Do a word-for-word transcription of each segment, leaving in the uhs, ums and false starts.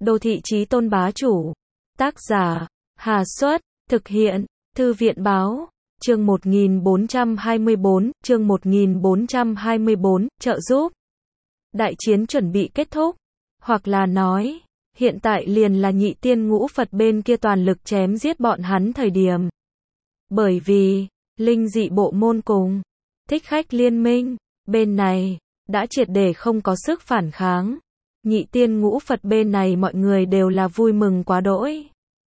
Đô thị chí tôn bá chủ. Tác giả, Hà Xuất, thực hiện, Thư viện Báo, chương một nghìn bốn trăm hai mươi bốn, chương một nghìn bốn trăm hai mươi bốn, trợ giúp. Đại chiến chuẩn bị kết thúc, hoặc là nói, hiện tại liền là nhị tiên ngũ Phật bên kia toàn lực chém giết bọn hắn thời điểm. Bởi vì, linh dị bộ môn cùng, thích khách liên minh, bên này, đã triệt để không có sức phản kháng. Nhị tiên ngũ Phật bên này mọi người đều là vui mừng quá đỗi.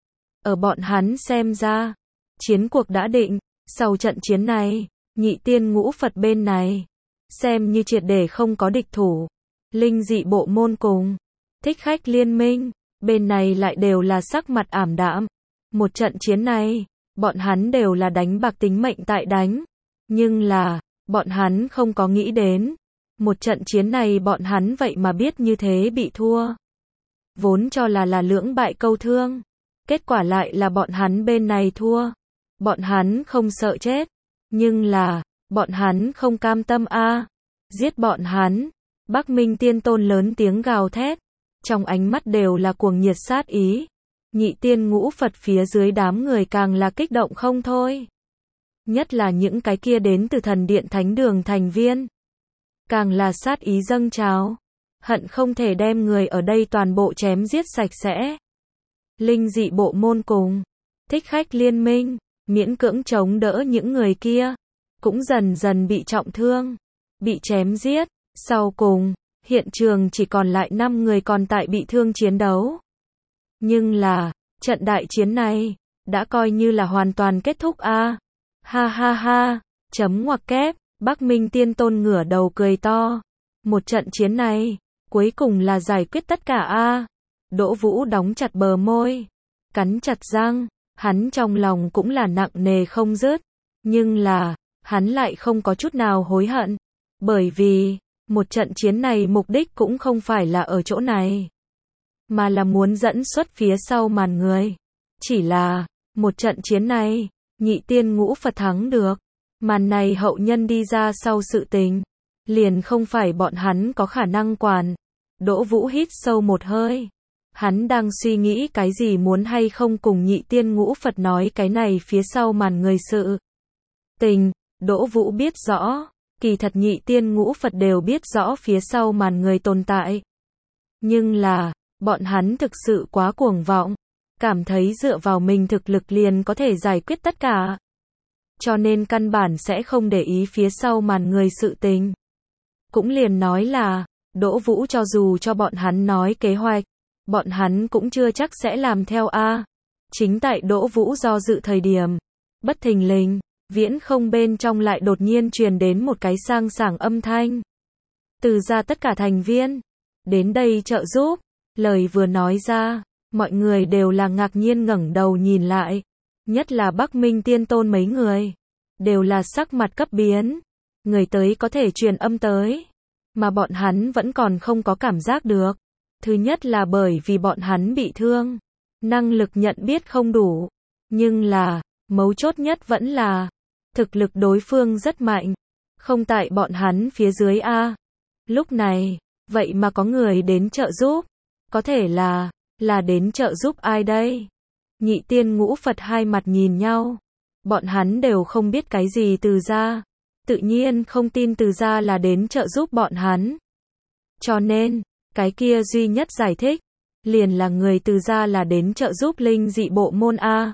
Ở bọn hắn xem ra, chiến cuộc đã định, sau trận chiến này, nhị tiên ngũ Phật bên này, xem như triệt để không có địch thủ. Linh dị bộ môn cùng, thích khách liên minh, bên này lại đều là sắc mặt ảm đạm. Một trận chiến này, bọn hắn đều là đánh bạc tính mệnh tại đánh. Nhưng là, bọn hắn không có nghĩ đến. Một trận chiến này bọn hắn vậy mà biết như thế bị thua. Vốn cho là là lưỡng bại câu thương. Kết quả lại là bọn hắn bên này thua. Bọn hắn không sợ chết. Nhưng là, bọn hắn không cam tâm a. Giết bọn hắn. Bắc Minh Tiên Tôn lớn tiếng gào thét. Trong ánh mắt đều là cuồng nhiệt sát ý. Nhị tiên ngũ Phật phía dưới đám người càng là kích động không thôi. Nhất là những cái kia đến từ thần điện thánh đường thành viên. Càng là sát ý dâng trào. Hận không thể đem người ở đây toàn bộ chém giết sạch sẽ. Linh dị bộ môn cùng, thích khách liên minh, miễn cưỡng chống đỡ những người kia. Cũng dần dần bị trọng thương, bị chém giết. Sau cùng, hiện trường chỉ còn lại năm người còn tại bị thương chiến đấu. Nhưng là, trận đại chiến này, đã coi như là hoàn toàn kết thúc a. À. Ha ha ha, chấm ngoặc kép, Bắc Minh Tiên Tôn ngửa đầu cười to. Một trận chiến này, cuối cùng là giải quyết tất cả a. À. Đỗ Vũ đóng chặt bờ môi, cắn chặt răng, hắn trong lòng cũng là nặng nề không dứt. Nhưng là, hắn lại không có chút nào hối hận. Bởi vì, một trận chiến này mục đích cũng không phải là ở chỗ này. Mà là muốn dẫn xuất phía sau màn người. Chỉ là, một trận chiến này, nhị tiên ngũ Phật thắng được. Màn này hậu nhân đi ra sau sự tình. Liền không phải bọn hắn có khả năng quản. Đỗ Vũ hít sâu một hơi. Hắn đang suy nghĩ cái gì muốn hay không cùng nhị tiên ngũ Phật nói cái này phía sau màn người sự tình. Đỗ Vũ biết rõ. Kỳ thật nhị tiên ngũ Phật đều biết rõ phía sau màn người tồn tại. Nhưng là, bọn hắn thực sự quá cuồng vọng. Cảm thấy dựa vào mình thực lực liền có thể giải quyết tất cả. Cho nên căn bản sẽ không để ý phía sau màn người sự tình. Cũng liền nói là, Đỗ Vũ cho dù cho bọn hắn nói kế hoạch, bọn hắn cũng chưa chắc sẽ làm theo a. Chính tại Đỗ Vũ do dự thời điểm, bất thình lình, viễn không bên trong lại đột nhiên truyền đến một cái sang sảng âm thanh. Từ ra tất cả thành viên, đến đây trợ giúp. Lời vừa nói ra, mọi người đều là ngạc nhiên ngẩng đầu nhìn lại. Nhất là Bắc Minh Tiên Tôn mấy người, đều là sắc mặt cấp biến. Người tới có thể truyền âm tới, mà bọn hắn vẫn còn không có cảm giác được. Thứ nhất là bởi vì bọn hắn bị thương, năng lực nhận biết không đủ. Nhưng là, mấu chốt nhất vẫn là, thực lực đối phương rất mạnh, không tại bọn hắn phía dưới a. Lúc này, vậy mà có người đến trợ giúp, có thể là, là đến trợ giúp ai đây? Nhị tiên ngũ Phật hai mặt nhìn nhau, bọn hắn đều không biết cái gì từ ra, tự nhiên không tin từ ra là đến trợ giúp bọn hắn. Cho nên, cái kia duy nhất giải thích, liền là người từ ra là đến trợ giúp linh dị bộ môn a.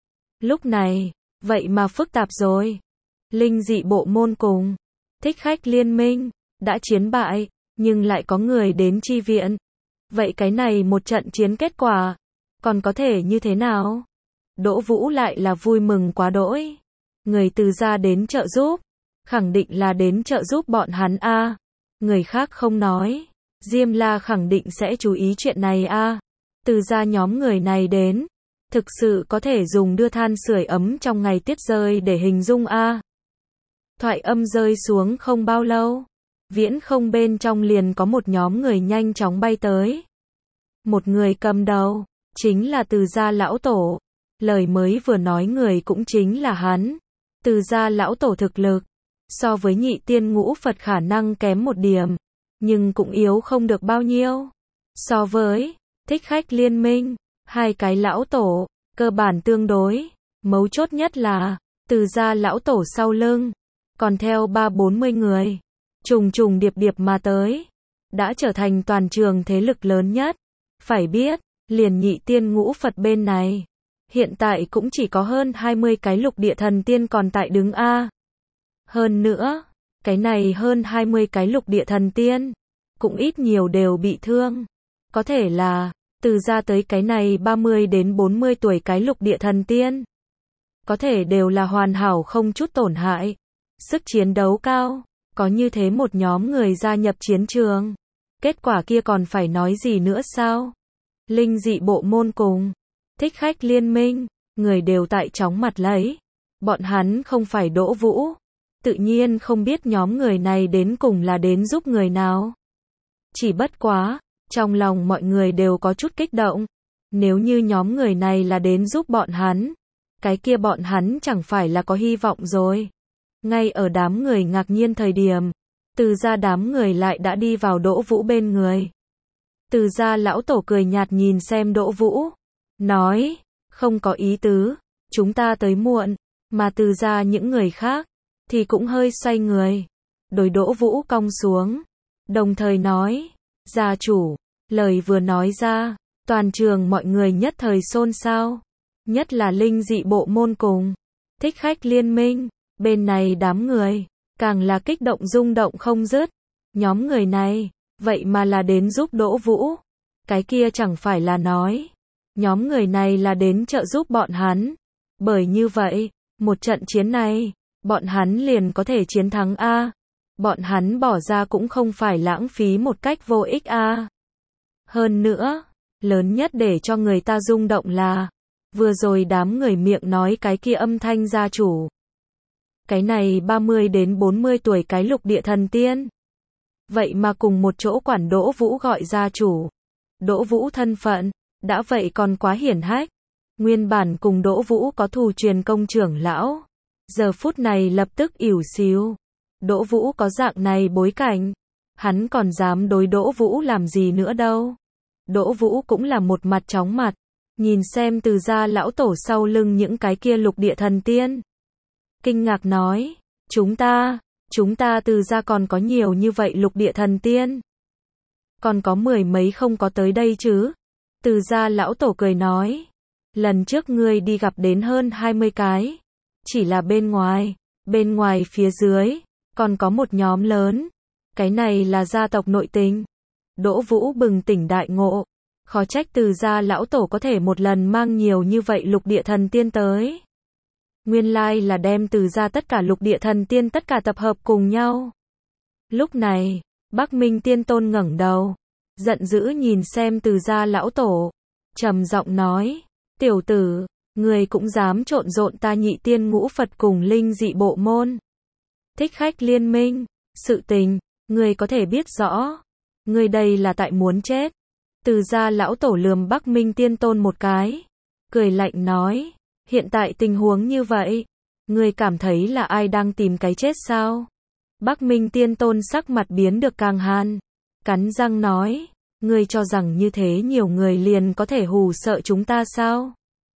Lúc này, vậy mà phức tạp rồi. Linh dị bộ môn cùng, thích khách liên minh, đã chiến bại, nhưng lại có người đến chi viện. Vậy cái này một trận chiến kết quả, còn có thể như thế nào? Đỗ Vũ lại là vui mừng quá đỗi. Người từ ra đến trợ giúp, khẳng định là đến trợ giúp bọn hắn a. Người khác không nói, Diêm La khẳng định sẽ chú ý chuyện này a. Từ ra nhóm người này đến, thực sự có thể dùng đưa than sưởi ấm trong ngày tuyết rơi để hình dung a. Thoại âm rơi xuống không bao lâu, viễn không bên trong liền có một nhóm người nhanh chóng bay tới. Một người cầm đầu, chính là Từ gia lão tổ. Lời mới vừa nói người cũng chính là hắn. Từ gia lão tổ thực lực, so với nhị tiên ngũ Phật khả năng kém một điểm, nhưng cũng yếu không được bao nhiêu. So với Thích khách liên minh, hai cái lão tổ, cơ bản tương đối, mấu chốt nhất là, từ gia lão tổ sau lưng, còn theo ba bốn mươi người, trùng trùng điệp điệp mà tới, đã trở thành toàn trường thế lực lớn nhất. Phải biết, liền nhị tiên ngũ Phật bên này, hiện tại cũng chỉ có hơn hai mươi cái lục địa thần tiên còn tại đứng A. Hơn nữa, cái này hơn hai mươi cái lục địa thần tiên, cũng ít nhiều đều bị thương. Có thể là, từ ra tới cái này ba mươi đến bốn mươi tuổi cái lục địa thần tiên, có thể đều là hoàn hảo không chút tổn hại, sức chiến đấu cao, có như thế một nhóm người gia nhập chiến trường. Kết quả kia còn phải nói gì nữa sao? Linh dị bộ môn cùng thích khách liên minh, người đều tại chóng mặt lấy. Bọn hắn không phải Đỗ Vũ, tự nhiên không biết nhóm người này đến cùng là đến giúp người nào. Chỉ bất quá, trong lòng mọi người đều có chút kích động. Nếu như nhóm người này là đến giúp bọn hắn, cái kia bọn hắn chẳng phải là có hy vọng rồi. Ngay ở đám người ngạc nhiên thời điểm, từ ra đám người lại đã đi vào Đỗ Vũ bên người. Từ ra lão tổ cười nhạt nhìn xem Đỗ Vũ, nói, không có ý tứ, chúng ta tới muộn, mà từ ra những người khác, thì cũng hơi xoay người, đối Đỗ Vũ cong xuống, đồng thời nói, gia chủ, lời vừa nói ra, toàn trường mọi người nhất thời xôn xao, nhất là linh dị bộ môn cùng thích khách liên minh, bên này đám người, càng là kích động rung động không dứt, nhóm người này, vậy mà là đến giúp Đỗ Vũ, cái kia chẳng phải là nói, nhóm người này là đến trợ giúp bọn hắn, bởi như vậy, một trận chiến này, bọn hắn liền có thể chiến thắng A, bọn hắn bỏ ra cũng không phải lãng phí một cách vô ích A. Hơn nữa, lớn nhất để cho người ta rung động là, vừa rồi đám người miệng nói cái kia âm thanh gia chủ. Cái này ba mươi đến bốn mươi tuổi cái lục địa thần tiên. Vậy mà cùng một chỗ quản Đỗ Vũ gọi gia chủ. Đỗ Vũ thân phận, đã vậy còn quá hiển hách. Nguyên bản cùng Đỗ Vũ có thù truyền công trưởng lão. Giờ phút này lập tức ỉu xìu. Đỗ Vũ có dạng này bối cảnh. Hắn còn dám đối Đỗ Vũ làm gì nữa đâu. Đỗ Vũ cũng là một mặt chóng mặt. Nhìn xem từ gia lão tổ sau lưng những cái kia lục địa thần tiên. Kinh ngạc nói, chúng ta, chúng ta từ gia còn có nhiều như vậy lục địa thần tiên. Còn có mười mấy không có tới đây chứ. Từ gia lão tổ cười nói, lần trước ngươi đi gặp đến hơn hai mươi cái. Chỉ là bên ngoài, bên ngoài phía dưới, còn có một nhóm lớn. Cái này là gia tộc nội tình. Đỗ Vũ bừng tỉnh đại ngộ. Khó trách từ gia lão tổ có thể một lần mang nhiều như vậy lục địa thần tiên tới. Nguyên lai là đem từ gia tất cả lục địa thần tiên tất cả tập hợp cùng nhau. Lúc này, Bắc Minh Tiên Tôn ngẩng đầu, giận dữ nhìn xem từ gia lão tổ, trầm giọng nói, tiểu tử, người cũng dám trộn rộn ta nhị tiên ngũ Phật cùng linh dị bộ môn. Thích khách liên minh, sự tình, người có thể biết rõ, người đây là tại muốn chết. Từ gia lão tổ lườm Bắc Minh Tiên Tôn một cái, cười lạnh nói, hiện tại tình huống như vậy, người cảm thấy là ai đang tìm cái chết sao? Bắc Minh Tiên Tôn sắc mặt biến được càng hàn, cắn răng nói, ngươi cho rằng như thế nhiều người liền có thể hù sợ chúng ta sao?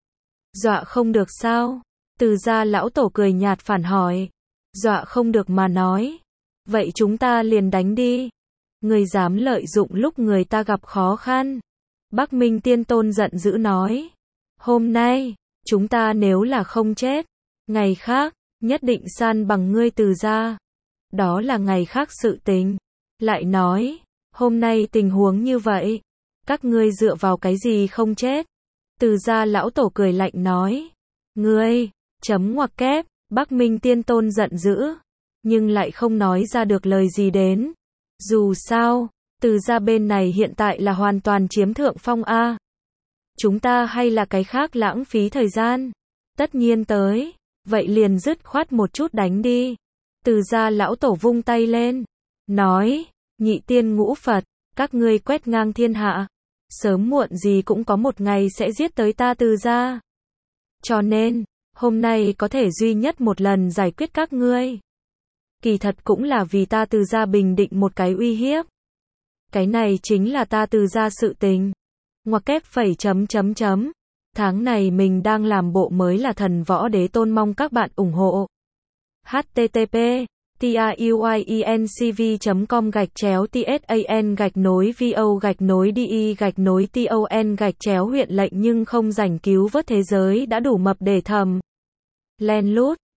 Dọa không được sao? Từ gia lão tổ cười nhạt phản hỏi, dọa không được mà nói, vậy chúng ta liền đánh đi. Ngươi dám lợi dụng lúc người ta gặp khó khăn. Bắc Minh Tiên Tôn giận dữ nói, hôm nay, chúng ta nếu là không chết, ngày khác, nhất định san bằng ngươi từ gia. Đó là ngày khác sự tình. Lại nói, hôm nay tình huống như vậy, các ngươi dựa vào cái gì không chết? Từ gia lão tổ cười lạnh nói, ngươi, chấm ngoặc kép, Bắc Minh Tiên Tôn giận dữ, nhưng lại không nói ra được lời gì đến. Dù sao, từ gia bên này hiện tại là hoàn toàn chiếm thượng phong A. Chúng ta hay là cái khác lãng phí thời gian? Tất nhiên tới, vậy liền dứt khoát một chút đánh đi. Từ gia lão tổ vung tay lên, nói, nhị tiên ngũ Phật, các ngươi quét ngang thiên hạ, sớm muộn gì cũng có một ngày sẽ giết tới ta từ gia. Cho nên, hôm nay có thể duy nhất một lần giải quyết các ngươi. Kỳ thật cũng là vì ta từ gia bình định một cái uy hiếp. Cái này chính là ta từ gia sự tình. Ngoặc kép phẩy chấm chấm chấm. Tháng này mình đang làm bộ mới là thần võ đế tôn, mong các bạn ủng hộ. h t t p tuyencv chấm com gạch chéo tsan gạch nối vo gạch nối di gạch nối ton gạch chéo huyện lệnh nhưng không rảnh cứu vớt thế giới đã đủ mập để thầm len lút.